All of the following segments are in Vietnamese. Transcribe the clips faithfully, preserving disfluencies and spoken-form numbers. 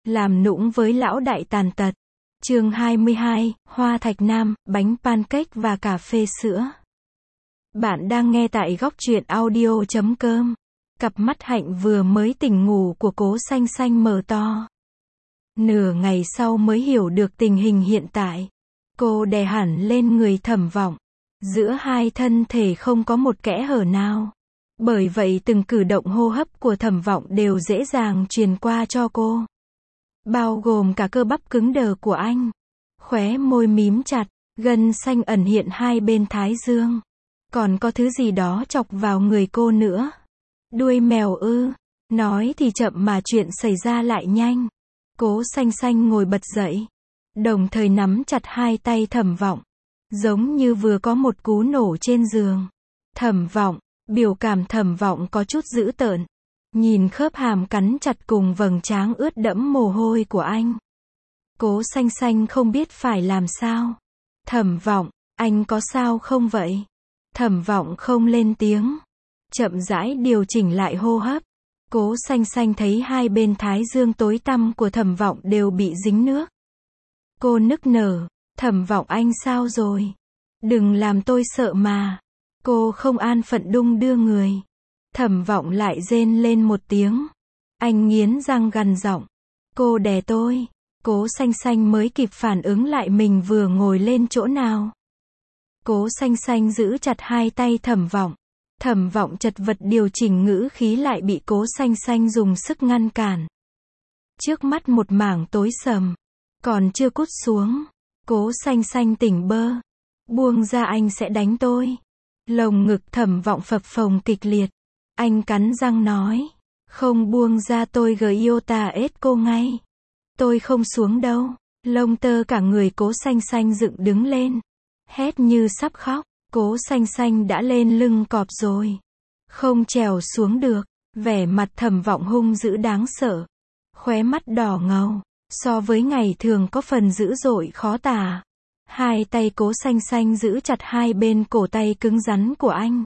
Làm nũng với lão đại tàn tật. Chương hai mươi hai, Hoa Thạch Nam, bánh pancake và cà phê sữa. Bạn đang nghe tại góc truyện audio chấm com. Cặp mắt Hạnh vừa mới tỉnh ngủ của Cố Xanh Xanh mở to. Nửa ngày sau mới hiểu được tình hình hiện tại. Cô đè hẳn lên người Thẩm Vọng. Giữa hai thân thể không có một kẽ hở nào. Bởi vậy từng cử động hô hấp của Thẩm Vọng đều dễ dàng truyền qua cho cô. Bao gồm cả cơ bắp cứng đờ của anh. Khóe môi mím chặt, gân xanh ẩn hiện hai bên thái dương. Còn có thứ gì đó chọc vào người cô nữa. Đuôi mèo ư? Nói thì chậm mà chuyện xảy ra lại nhanh. Cố Xanh Xanh ngồi bật dậy. Đồng thời nắm chặt hai tay Thẩm Vọng. Giống như vừa có một cú nổ trên giường. Thẩm Vọng, biểu cảm Thẩm Vọng có chút dữ tợn. Nhìn khớp hàm cắn chặt cùng vầng trán ướt đẫm mồ hôi của anh. Cố Xanh Xanh không biết phải làm sao. Thẩm Vọng, anh có sao không vậy? Thẩm Vọng không lên tiếng. Chậm rãi điều chỉnh lại hô hấp. Cố Xanh Xanh thấy hai bên thái dương tối tăm của Thẩm Vọng đều bị dính nước. Cô nức nở, Thẩm Vọng anh sao rồi? Đừng làm tôi sợ mà. Cô không an phận đung đưa người. Thẩm Vọng lại rên lên một tiếng. Anh nghiến răng gằn giọng. Cô đè tôi. Cố Xanh Xanh mới kịp phản ứng lại mình vừa ngồi lên chỗ nào. Cố Xanh Xanh giữ chặt hai tay Thẩm Vọng. Thẩm Vọng chật vật điều chỉnh ngữ khí lại bị Cố Xanh Xanh dùng sức ngăn cản. Trước mắt một mảng tối sầm. Còn chưa cút xuống. Cố Xanh Xanh tỉnh bơ. Buông ra anh sẽ đánh tôi. Lồng ngực Thẩm Vọng phập phồng kịch liệt. Anh cắn răng nói. Không buông ra tôi gợi yêu ta ết cô ngay. Tôi không xuống đâu. Lông tơ cả người Cố Xanh Xanh dựng đứng lên. Hét như sắp khóc. Cố Xanh Xanh đã lên lưng cọp rồi. Không trèo xuống được. Vẻ mặt Thẩm Vọng hung dữ đáng sợ. Khóe mắt đỏ ngầu. So với ngày thường có phần dữ dội khó tả. Hai tay Cố Xanh Xanh giữ chặt hai bên cổ tay cứng rắn của anh.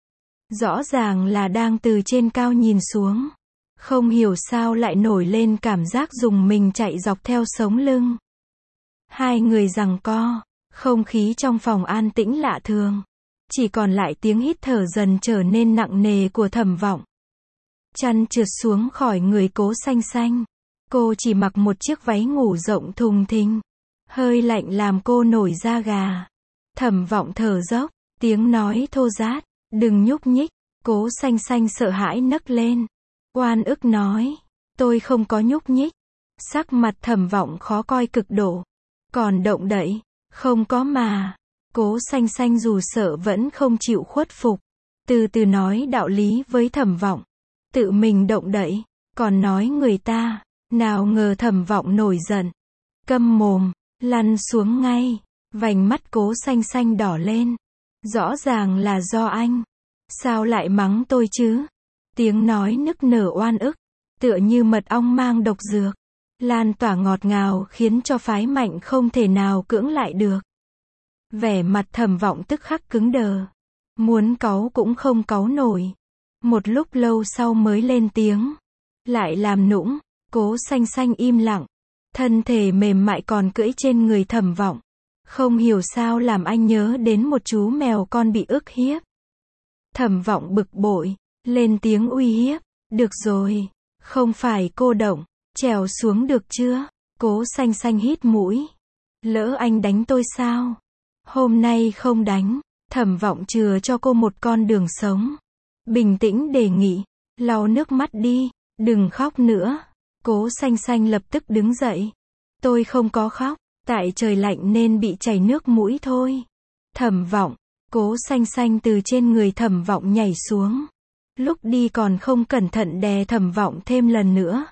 Rõ ràng là đang từ trên cao nhìn xuống. Không hiểu sao lại nổi lên cảm giác dùng mình chạy dọc theo sống lưng. Hai người giằng co. Không khí trong phòng an tĩnh lạ thường. Chỉ còn lại tiếng hít thở dần trở nên nặng nề của Thẩm Vọng. Chăn trượt xuống khỏi người Cố Xanh Xanh. Cô chỉ mặc một chiếc váy ngủ rộng thùng thình. Hơi lạnh làm cô nổi da gà. Thẩm Vọng thở dốc. Tiếng nói thô rát. Đừng nhúc nhích. Cố Xanh Xanh sợ hãi nấc lên. Oan ức nói. Tôi không có nhúc nhích. Sắc mặt Thẩm Vọng khó coi cực độ. Còn động đậy. Không có mà. Cố Xanh Xanh dù sợ vẫn không chịu khuất phục. Từ từ nói đạo lý với Thẩm Vọng. Tự mình động đậy. Còn nói người ta. Nào ngờ Thẩm Vọng nổi giận. Câm mồm. Lăn xuống ngay. Vành mắt Cố Xanh Xanh đỏ lên. Rõ ràng là do anh. Sao lại mắng tôi chứ? Tiếng nói nức nở oan ức. Tựa như mật ong mang độc dược. Lan tỏa ngọt ngào khiến cho phái mạnh không thể nào cưỡng lại được. Vẻ mặt Thẩm Vọng tức khắc cứng đờ. Muốn cáu cũng không cáu nổi. Một lúc lâu sau mới lên tiếng. Lại làm nũng. Cố Xanh Xanh im lặng. Thân thể mềm mại còn cưỡi trên người Thẩm Vọng. Không hiểu sao làm anh nhớ đến một chú mèo con bị ức hiếp. Thẩm Vọng bực bội. Lên tiếng uy hiếp. Được rồi. Không phải cô động. Trèo xuống được chưa? Cố Xanh Xanh hít mũi. Lỡ anh đánh tôi sao? Hôm nay không đánh. Thẩm Vọng chừa cho cô một con đường sống. Bình tĩnh đề nghị. Lau nước mắt đi. Đừng khóc nữa. Cố Xanh Xanh lập tức đứng dậy. Tôi không có khóc. Tại trời lạnh nên bị chảy nước mũi thôi. Thẩm Vọng. Cố Xanh Xanh từ trên người Thẩm Vọng nhảy xuống. Lúc đi còn không cẩn thận đè Thẩm Vọng thêm lần nữa.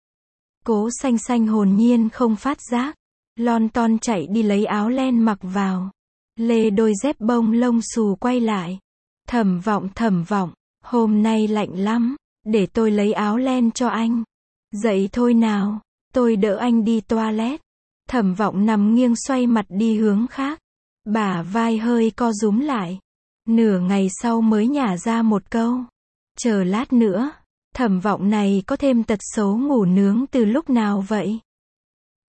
Cố Xanh Xanh hồn nhiên không phát giác. Lon ton chạy đi lấy áo len mặc vào. Lê đôi dép bông lông xù quay lại. Thẩm Vọng Thẩm Vọng. Hôm nay lạnh lắm. Để tôi lấy áo len cho anh. Dậy thôi nào. Tôi đỡ anh đi toilet. Thẩm Vọng nằm nghiêng xoay mặt đi hướng khác. Bả vai hơi co rúm lại. Nửa ngày sau mới nhả ra một câu. Chờ lát nữa. Thẩm Vọng này có thêm tật xấu ngủ nướng từ lúc nào vậy?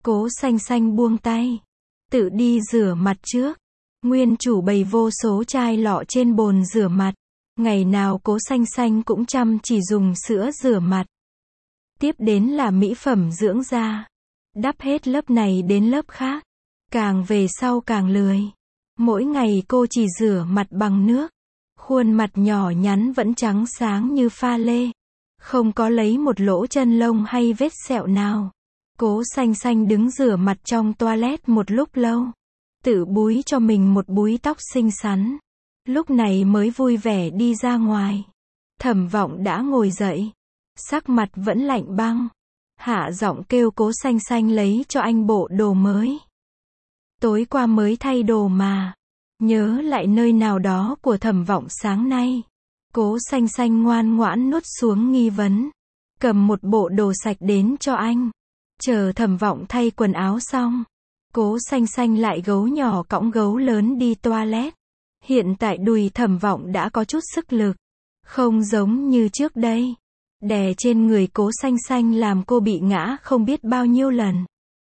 Cố Xanh Xanh buông tay, tự đi rửa mặt trước. Nguyên chủ bày vô số chai lọ trên bồn rửa mặt. Ngày nào Cố Xanh Xanh cũng chăm chỉ dùng sữa rửa mặt. Tiếp đến là mỹ phẩm dưỡng da. Đắp hết lớp này đến lớp khác. Càng về sau càng lười. Mỗi ngày cô chỉ rửa mặt bằng nước. Khuôn mặt nhỏ nhắn vẫn trắng sáng như pha lê. Không có lấy một lỗ chân lông hay vết sẹo nào. Cố Xanh Xanh đứng rửa mặt trong toilet một lúc lâu. Tự búi cho mình một búi tóc xinh xắn. Lúc này mới vui vẻ đi ra ngoài. Thẩm Vọng đã ngồi dậy. Sắc mặt vẫn lạnh băng. Hạ giọng kêu Cố Xanh Xanh lấy cho anh bộ đồ mới. Tối qua mới thay đồ mà. Nhớ lại nơi nào đó của Thẩm Vọng sáng nay. Cố Xanh Xanh ngoan ngoãn nuốt xuống nghi vấn. Cầm một bộ đồ sạch đến cho anh. Chờ Thẩm Vọng thay quần áo xong. Cố Xanh Xanh lại gấu nhỏ cõng gấu lớn đi toilet. Hiện tại đùi Thẩm Vọng đã có chút sức lực. Không giống như trước đây. Đè trên người Cố Xanh Xanh làm cô bị ngã không biết bao nhiêu lần.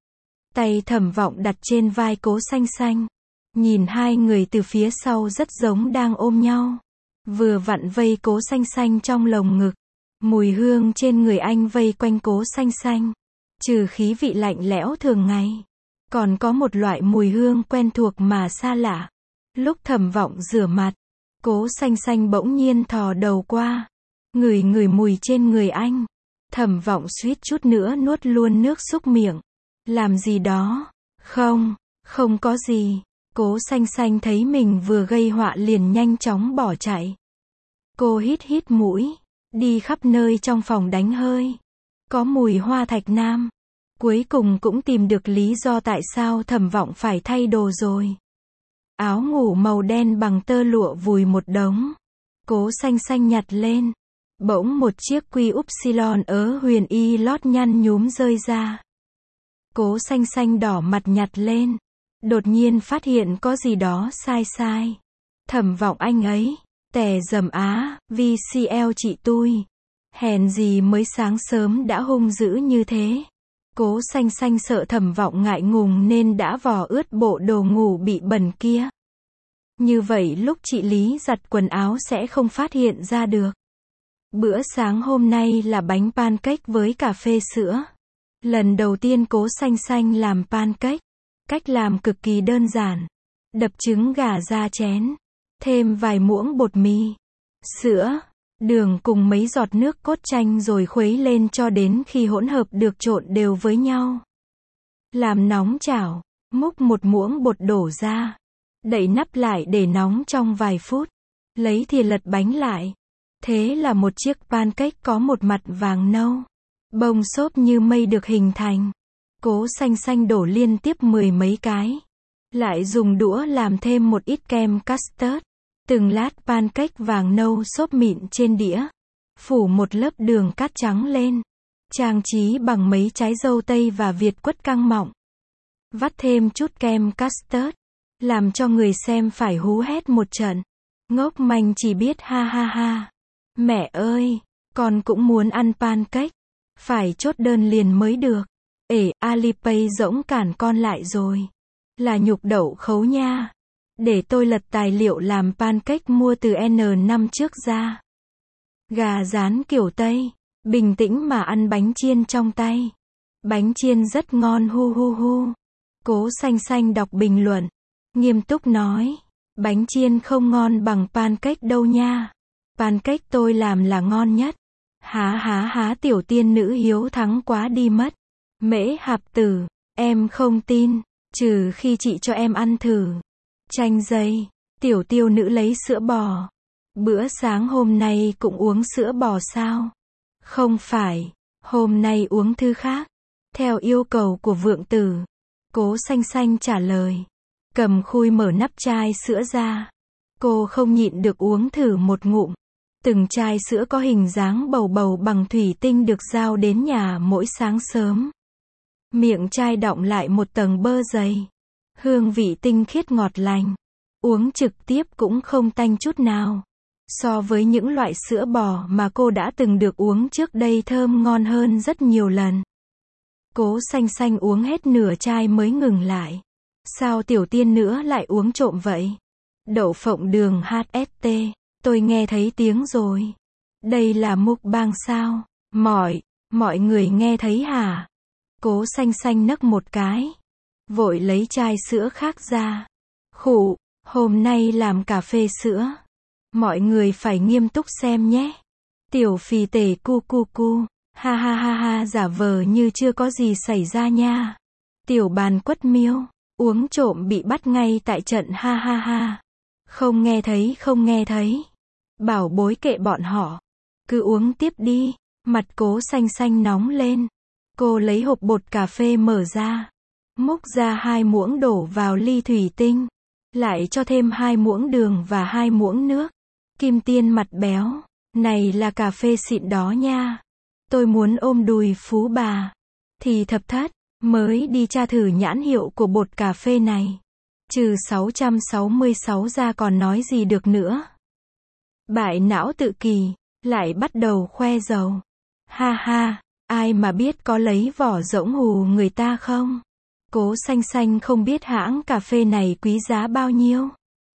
Tay Thẩm Vọng đặt trên vai Cố Xanh Xanh. Nhìn hai người từ phía sau rất giống đang ôm nhau. Vừa vặn vây Cố Xanh Xanh trong lồng ngực. Mùi hương trên người anh vây quanh Cố Xanh Xanh. Trừ khí vị lạnh lẽo thường ngày. Còn có một loại mùi hương quen thuộc mà xa lạ. Lúc Thẩm Vọng rửa mặt. Cố Xanh Xanh bỗng nhiên thò đầu qua. Ngửi ngửi mùi trên người anh. Thẩm Vọng suýt chút nữa nuốt luôn nước súc miệng. Làm gì đó? Không, không có gì. Cố Xanh Xanh thấy mình vừa gây họa liền nhanh chóng bỏ chạy. Cô hít hít mũi. Đi khắp nơi trong phòng đánh hơi. Có mùi hoa thạch nam. Cuối cùng cũng tìm được lý do tại sao Thẩm Vọng phải thay đồ rồi. Áo ngủ màu đen bằng tơ lụa vùi một đống. Cố Xanh Xanh nhặt lên. Bỗng một chiếc quy upsilon ớ huyền y lót nhăn nhúm rơi ra. Cố Xanh Xanh đỏ mặt nhặt lên. Đột nhiên phát hiện có gì đó sai sai. Thẩm Vọng anh ấy. Tè dầm á, vê xê lờ chị tui. Hèn gì mới sáng sớm đã hung dữ như thế. Cố Xanh Xanh sợ Thẩm Vọng ngại ngùng nên đã vò ướt bộ đồ ngủ bị bẩn kia. Như vậy lúc chị Lý giặt quần áo sẽ không phát hiện ra được. Bữa sáng hôm nay là bánh pancake với cà phê sữa. Lần đầu tiên Cố Xanh Xanh làm pancake. Cách làm cực kỳ đơn giản. Đập trứng gà ra chén. Thêm vài muỗng bột mì. Sữa. Đường cùng mấy giọt nước cốt chanh rồi khuấy lên cho đến khi hỗn hợp được trộn đều với nhau. Làm nóng chảo. Múc một muỗng bột đổ ra. Đậy nắp lại để nóng trong vài phút. Lấy thìa lật bánh lại. Thế là một chiếc pancake có một mặt vàng nâu. Bông xốp như mây được hình thành. Cố Xanh Xanh đổ liên tiếp mười mấy cái. Lại dùng đũa làm thêm một ít kem custard. Từng lát pancake vàng nâu xốp mịn trên đĩa. Phủ một lớp đường cát trắng lên. Trang trí bằng mấy trái dâu tây và việt quất căng mọng. Vắt thêm chút kem custard. Làm cho người xem phải hú hét một trận. Ngốc manh chỉ biết ha ha ha. Mẹ ơi, con cũng muốn ăn pancake. Phải chốt đơn liền mới được. Ể, Alipay rỗng cản con lại rồi. Là nhục đậu khấu nha. Để tôi lật tài liệu làm pancake mua từ N năm trước ra. Gà rán kiểu Tây. Bình tĩnh mà ăn bánh chiên trong tay. Bánh chiên rất ngon hu hu hu. Cố Xanh Xanh đọc bình luận. Nghiêm túc nói. Bánh chiên không ngon bằng pancake đâu nha. Pancake tôi làm là ngon nhất. Há há há tiểu tiên nữ hiếu thắng quá đi mất. Mễ Hạp Tử. Em không tin. Trừ khi chị cho em ăn thử. Chanh dây. Tiểu tiêu nữ lấy sữa bò. Bữa sáng hôm nay cũng uống sữa bò sao? Không phải. Hôm nay uống thứ khác. Theo yêu cầu của vượng tử. Cố Xanh Xanh trả lời. Cầm khui mở nắp chai sữa ra. Cô không nhịn được uống thử một ngụm. Từng chai sữa có hình dáng bầu bầu bằng thủy tinh được giao đến nhà mỗi sáng sớm. Miệng chai đọng lại một tầng bơ dày. Hương vị tinh khiết ngọt lành. Uống trực tiếp cũng không tanh chút nào. So với những loại sữa bò mà cô đã từng được uống trước đây thơm ngon hơn rất nhiều lần. Cố Xanh Xanh uống hết nửa chai mới ngừng lại. Sao tiểu tiên nữa lại uống trộm vậy? Đậu phộng đường hát ét tê, tôi nghe thấy tiếng rồi. Đây là mukbang sao? Mọi, mọi người nghe thấy hả? Cố Xanh Xanh nấc một cái. Vội lấy chai sữa khác ra. Khụ, hôm nay làm cà phê sữa. Mọi người phải nghiêm túc xem nhé. Tiểu phì tể cu cu cu. Ha ha ha ha, giả vờ như chưa có gì xảy ra nha. Tiểu bàn quất miêu. Uống trộm bị bắt ngay tại trận, ha ha ha. Không nghe thấy, không nghe thấy. Bảo bối kệ bọn họ. Cứ uống tiếp đi. Mặt Cố Xanh Xanh nóng lên. Cô lấy hộp bột cà phê mở ra. Múc ra hai muỗng đổ vào ly thủy tinh. Lại cho thêm hai muỗng đường và hai muỗng nước. Kim Tiên mặt béo. Này là cà phê xịn đó nha. Tôi muốn ôm đùi phú bà. Thì thập thất. Mới đi tra thử nhãn hiệu của bột cà phê này. Trừ sáu trăm sáu mươi sáu ra còn nói gì được nữa. Bại não tự kỳ. Lại bắt đầu khoe giàu. Ha ha, ai mà biết có lấy vỏ rỗng hù người ta không? Cố Xanh Xanh không biết hãng cà phê này quý giá bao nhiêu.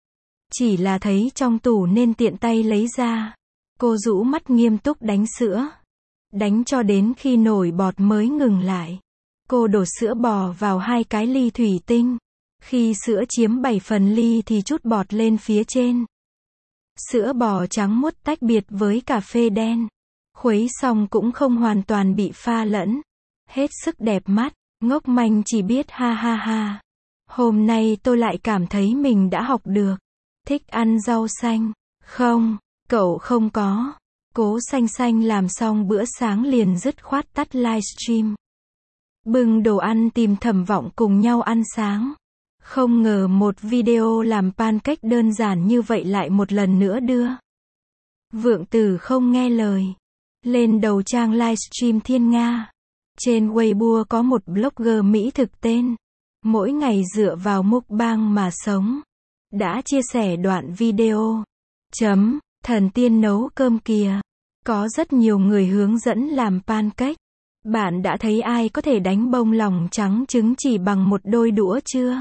Chỉ là thấy trong tủ nên tiện tay lấy ra. Cô rũ mắt nghiêm túc đánh sữa. Đánh cho đến khi nổi bọt mới ngừng lại. Cô đổ sữa bò vào hai cái ly thủy tinh. Khi sữa chiếm bảy phần ly thì trút bọt lên phía trên. Sữa bò trắng muốt tách biệt với cà phê đen. Khuấy xong cũng không hoàn toàn bị pha lẫn. Hết sức đẹp mắt. Ngốc manh chỉ biết ha ha ha. Hôm nay tôi lại cảm thấy mình đã học được. Thích ăn rau xanh. Không, cậu không có. Cố Xanh Xanh làm xong bữa sáng liền dứt khoát tắt livestream. Bưng đồ ăn tìm Thẩm Vọng cùng nhau ăn sáng. Không ngờ một video làm pancake đơn giản như vậy lại một lần nữa đưa Vượng Tử không nghe lời. Lên đầu trang livestream Thiên Nga. Trên Weibo có một blogger Mỹ thực tên. Mỗi ngày dựa vào mukbang mà sống. Đã chia sẻ đoạn video. Chấm, thần tiên nấu cơm kìa. Có rất nhiều người hướng dẫn làm pancake. Bạn đã thấy ai có thể đánh bông lòng trắng trứng chỉ bằng một đôi đũa chưa?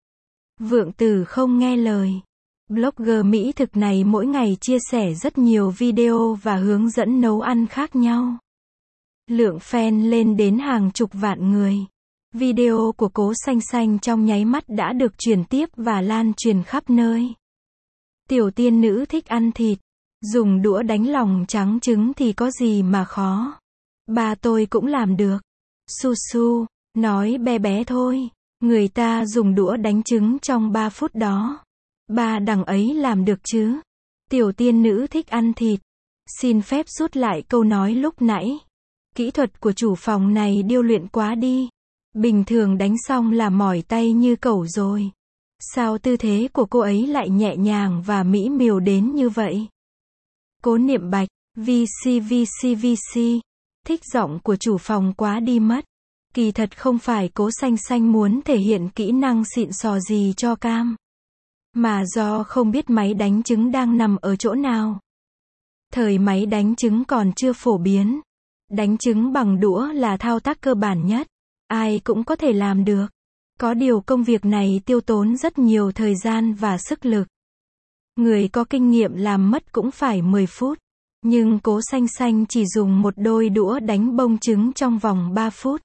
Vượng Tử không nghe lời. Blogger Mỹ thực này mỗi ngày chia sẻ rất nhiều video và hướng dẫn nấu ăn khác nhau. Lượng fan lên đến hàng chục vạn người. Video của Cố Xanh Xanh trong nháy mắt đã được truyền tiếp và lan truyền khắp nơi. Tiểu tiên nữ thích ăn thịt. Dùng đũa đánh lòng trắng trứng thì có gì mà khó. Ba tôi cũng làm được. Su su, nói bé bé thôi. Người ta dùng đũa đánh trứng trong ba phút đó. Ba đằng ấy làm được chứ. Tiểu tiên nữ thích ăn thịt. Xin phép rút lại câu nói lúc nãy. Kỹ thuật của chủ phòng này điêu luyện quá đi. Bình thường đánh xong là mỏi tay như cẩu rồi. Sao tư thế của cô ấy lại nhẹ nhàng và mỹ miều đến như vậy? Cố Niệm Bạch, vê xê vê xê vê xê. Thích giọng của chủ phòng quá đi mất. Kỳ thật không phải Cố Xanh Xanh muốn thể hiện kỹ năng xịn sò gì cho cam. Mà do không biết máy đánh trứng đang nằm ở chỗ nào. Thời máy đánh trứng còn chưa phổ biến. Đánh trứng bằng đũa là thao tác cơ bản nhất. Ai cũng có thể làm được. Có điều công việc này tiêu tốn rất nhiều thời gian và sức lực. Người có kinh nghiệm làm mất cũng phải mười phút. Nhưng Cố Xanh Xanh chỉ dùng một đôi đũa đánh bông trứng trong vòng ba phút.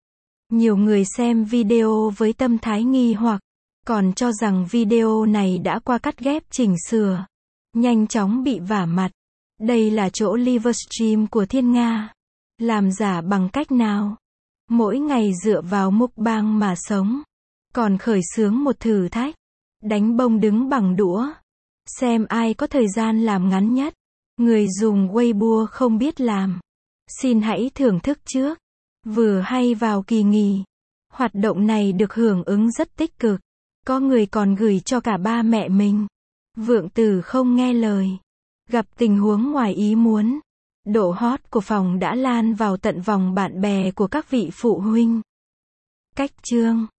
Nhiều người xem video với tâm thái nghi hoặc, còn cho rằng video này đã qua cắt ghép chỉnh sửa. Nhanh chóng bị vả mặt. Đây là chỗ livestream của Thiên Nga. Làm giả bằng cách nào? Mỗi ngày dựa vào mukbang mà sống. Còn khởi xướng một thử thách. Đánh bông đứng bằng đũa. Xem ai có thời gian làm ngắn nhất. Người dùng Weibo không biết làm. Xin hãy thưởng thức trước. Vừa hay vào kỳ nghỉ. Hoạt động này được hưởng ứng rất tích cực. Có người còn gửi cho cả ba mẹ mình. Vượng Tử không nghe lời. Gặp tình huống ngoài ý muốn. Độ hot của phòng đã lan vào tận vòng bạn bè của các vị phụ huynh. Cách chương